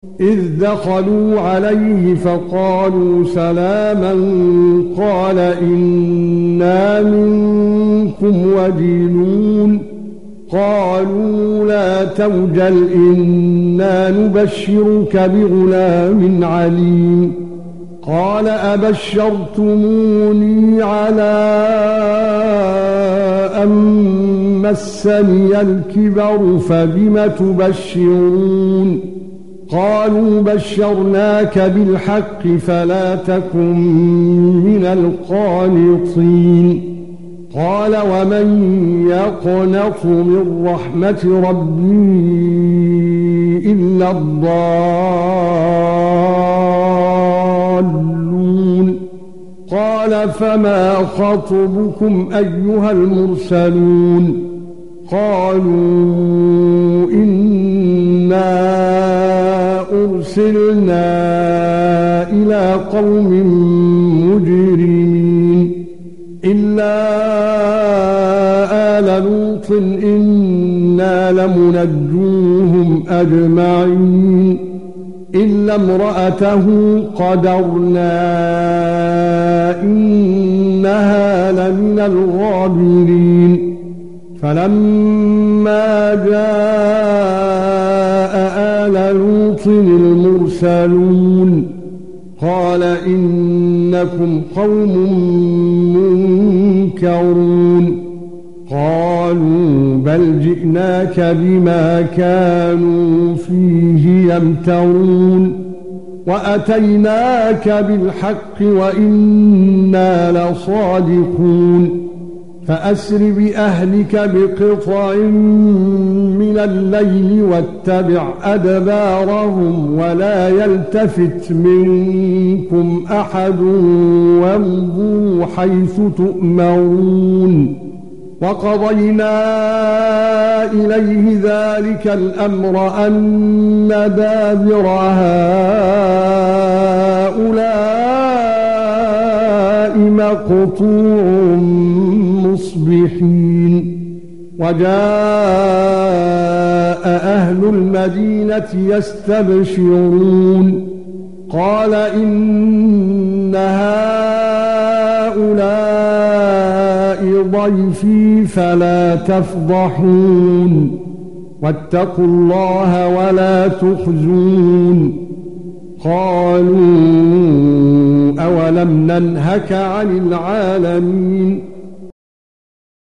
إذ دخلوا عليه فقالوا سلاما قال إنا منكم وجلون قالوا لا توجل إنا نبشرك بغلام عليم قال أبشرتموني على أن مسني الكبر فبم تبشرون قالوا بشرناك بالحق فلا تكن من القانطين قال ومن يقنط من رحمة ربي إلا الضالون قال فما خطبكم أيها المرسلون قالوا إنا أرسلنا إلى قوم مجرمين إلا آل لوط إنا لمنجوهم أجمعين إلا امرأته قدرنا إنها لمن الغابرين فلما جاء آل لوط المرسلون قال إنكم قوم منكرون قالوا بل جئناك بما كانوا فيه يمترون وأتيناك بالحق وإنا لصادقون فأسر بأهلك بقطع من الليل واتبع أدبارهم ولا يلتفت منكم أحد وامضوا حيث تؤمرون وقضينا إليه ذلك الأمر أن دابر هؤلاء مقطوع مصبحين وجاء أهل المدينة يستبشرون قال إن هؤلاء ضيفي فلا تفضحون واتقوا الله ولا تخزون قالوا أولم ننهك عن العالمين